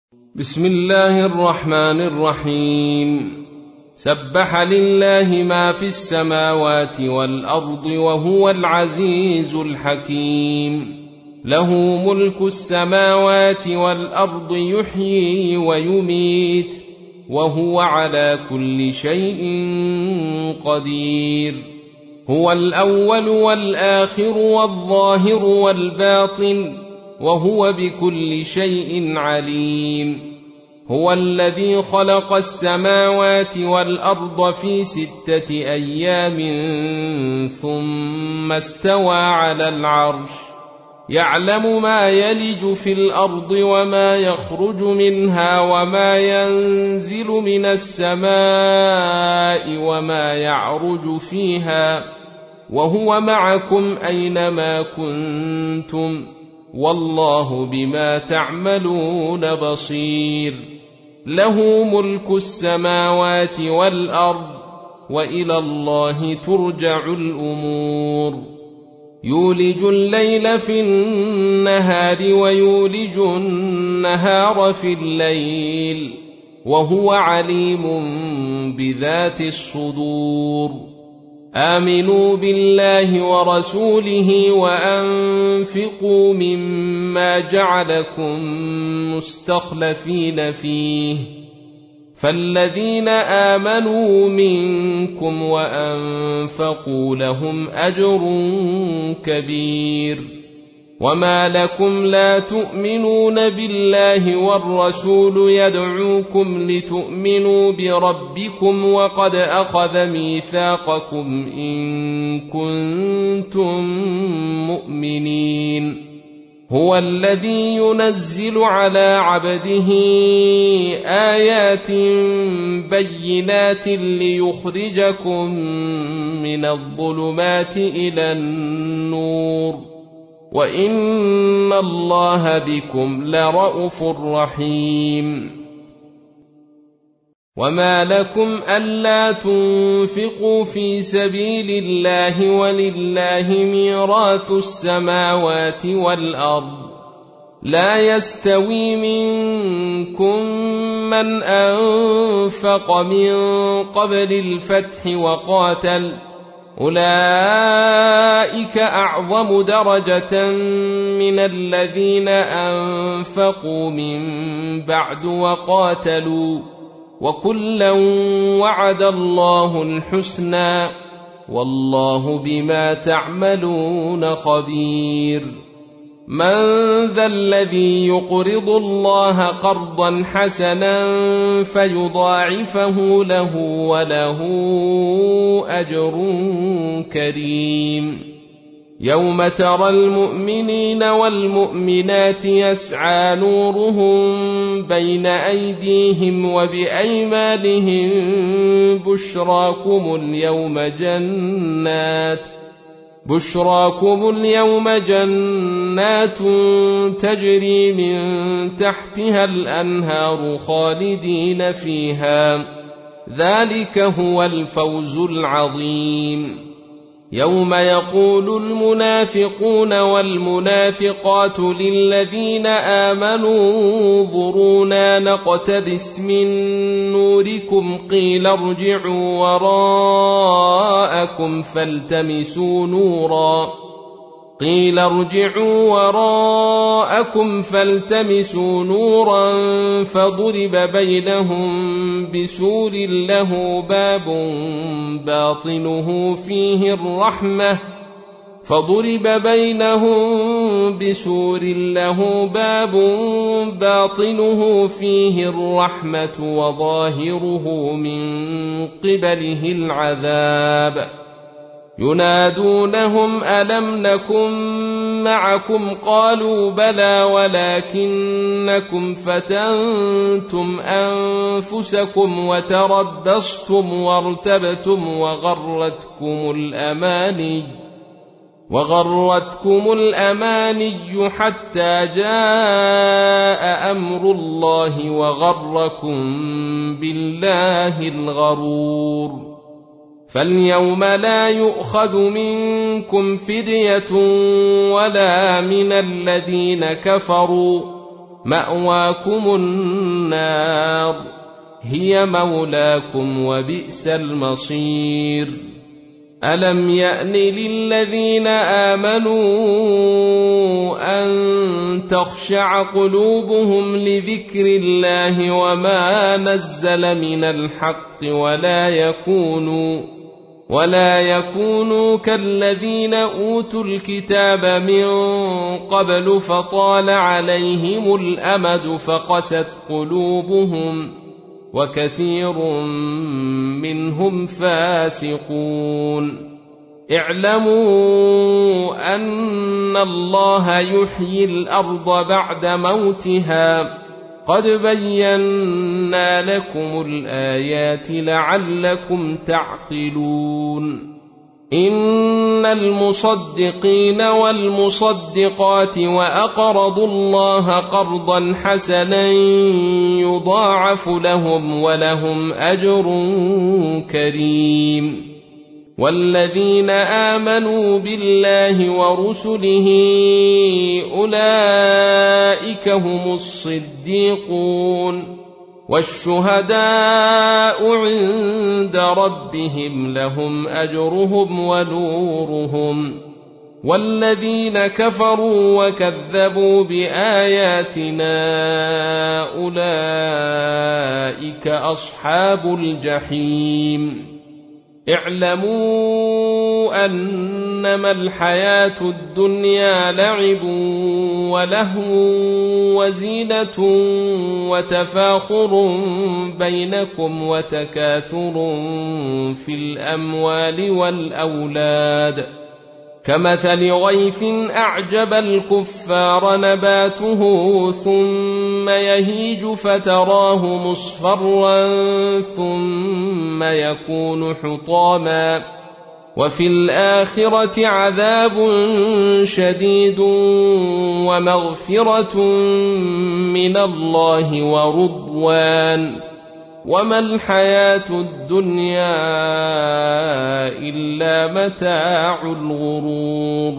بسم الله الرحمن الرحيم. سبح لله ما في السماوات والأرض وهو العزيز الحكيم. له ملك السماوات والأرض يحيي ويميت وهو على كل شيء قدير. هو الأول والآخر والظاهر والباطن وهو بكل شيء عليم. هو الذي خلق السماوات والأرض في 6 أيام ثم استوى على العرش. يعلم ما يلج في الأرض وما يخرج منها وما ينزل من السماء وما يعرج فيها وهو معكم أينما كنتم والله بما تعملون بصير. له ملك السماوات والأرض وإلى الله ترجع الأمور. يولج الليل في النهار ويولج النهار في الليل وهو عليم بذات الصدور. آمنوا بالله ورسوله وأنفقوا مما جعلكم مستخلفين فيه فالذين آمنوا منكم وأنفقوا لهم أجر كبير. وما لكم لا تؤمنون بالله والرسول يدعوكم لتؤمنوا بربكم وقد أخذ ميثاقكم إن كنتم مؤمنين. هو الذي ينزل على عبده آيات بينات ليخرجكم من الظلمات إلى النور وإن الله بكم لرءوف رحيم. وما لكم ألا تنفقوا في سبيل الله ولله ميراث السماوات والأرض. لا يستوي منكم من أنفق من قبل الفتح وقاتل أولئك أعظم درجة من الذين أنفقوا من بعد وقاتلوا وكلا وعد الله الحسنى والله بما تعملون خبير. من ذا الذي يقرض الله قرضا حسنا فيضاعفه له وله أجر كريم. يوم ترى المؤمنين والمؤمنات يسعى نورهم بين أيديهم وبأيمانهم بشراكم اليوم جنات تجري من تحتها الأنهار خالدين فيها ذلك هو الفوز العظيم. يوم يقول المنافقون والمنافقات للذين آمنوا انظرونا نقتبس من نوركم قيل ارجعوا وراءكم فالتمسوا نورا فضرب بينهم بسور له باب باطنه فيه الرحمة وظاهره من قبله العذاب. ينادونهم ألم نكن معكم قالوا بلى ولكنكم فتنتم أنفسكم وتربصتم وارتبتم وغرتكم الأماني حتى جاء أمر الله وغركم بالله الغرور. فاليوم لا يؤخذ منكم فدية ولا من الذين كفروا مأواكم النار هي مولاكم وبئس المصير ألم يأن للذين آمنوا أن تخشع قلوبهم لذكر الله وما نزل من الحق ولا يكونوا كالذين أوتوا الكتاب من قبل فطال عليهم الأمد فقست قلوبهم وكثير منهم فاسقون اعلموا أن الله يحيي الأرض بعد موتها قد بينا لكم الآيات لعلكم تعقلون إن المصدقين والمصدقات وأقرضوا الله قرضا حسنا يضاعف لهم ولهم أجر كريم والذين آمنوا بالله ورسله أولئك هم الصديقون والشهداء عند ربهم لهم أجرهم ونورهم والذين كفروا وكذبوا بآياتنا أولئك أصحاب الجحيم اعلموا أنما الحياة الدنيا لعب ولهو وزينة وتفاخر بينكم وتكاثر في الأموال والأولاد كمثل غيث أعجب الكفار نباته ثم يهيج فتراه مصفرا ثم يكون حطاما وفي الآخرة عذاب شديد ومغفرة من الله ورضوان وما الحياة الدنيا إلا متاع الغرور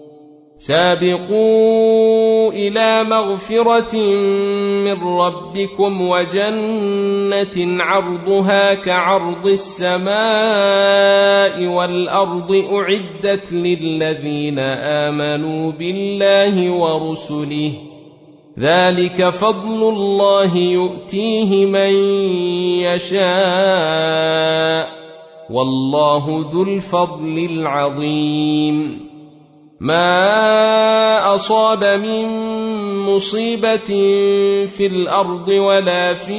سابقوا إلى مغفرة من ربكم وجنة عرضها كعرض السماء والأرض أعدت للذين آمنوا بالله ورسله ذلك فضل الله يؤتيه من يشاء والله ذو الفضل العظيم ما أصاب من مصيبة في الأرض ولا في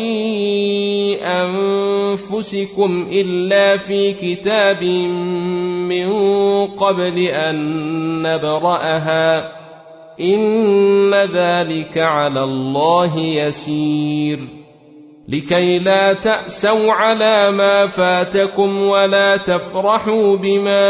أنفسكم إلا في كتاب من قبل أن نبرأها إن ذلك على الله يسير لكي لا تأسوا على ما فاتكم ولا تفرحوا بما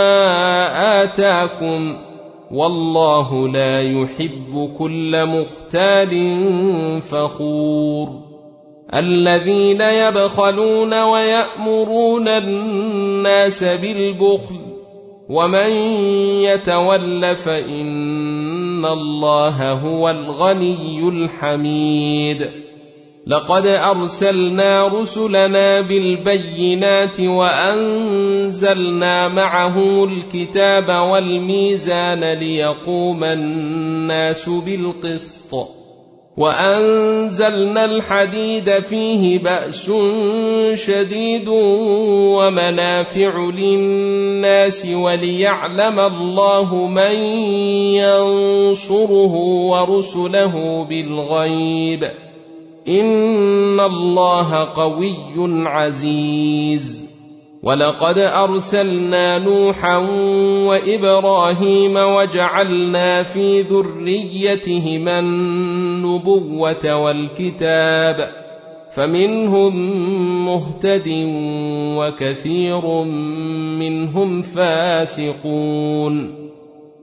آتاكم والله لا يحب كل مختال فخور الذين يبخلون ويأمرون الناس بالبخل ومن يتول فإن الله هو الغني الحميد لقد أرسلنا رسلنا بالبينات وأنزلنا معهم الكتاب والميزان ليقوم الناس بالقسط وأنزلنا الحديد فيه بأس شديد ومنافع للناس وليعلم الله من ينصره ورسله بالغيب إن الله قوي عزيز ولقد أرسلنا نوحا وإبراهيم وجعلنا في ذريتهما النبوة والكتاب فمنهم مهتد وكثير منهم فاسقون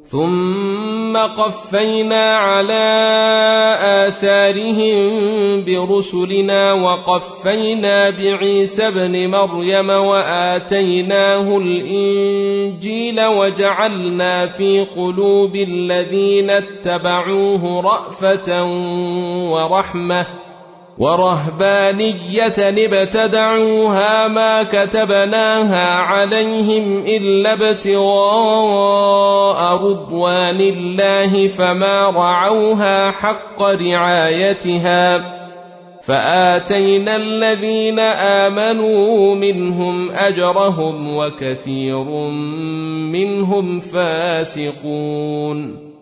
ثم قفينا على آثارهم برسلنا وقفينا بعيسى ابن مريم وآتيناه الإنجيل وجعلنا في قلوب الذين اتبعوه رأفة ورحمة ورهبانية ابتدعوها ما كتبناها عليهم إلا ابتغاء رضوان الله فما رعوها حق رعايتها فآتينا الذين آمنوا منهم أجرهم وكثير منهم فاسقون.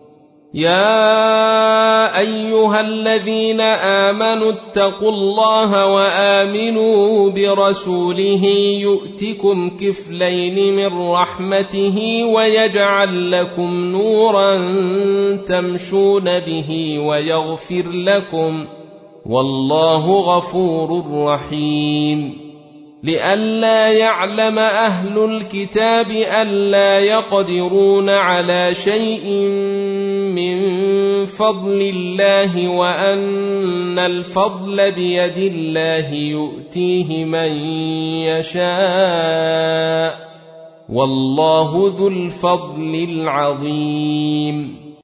يا أيها الذين آمنوا اتقوا الله وآمنوا برسوله يؤتكم كفلين من رحمته ويجعل لكم نورا تمشون به ويغفر لكم والله غفور رحيم. لئلا يعلم أهل الكتاب ألا يقدرون على شيء من فضل الله وأن الفضل بيد الله يؤتيه من يشاء والله ذو الفضل العظيم.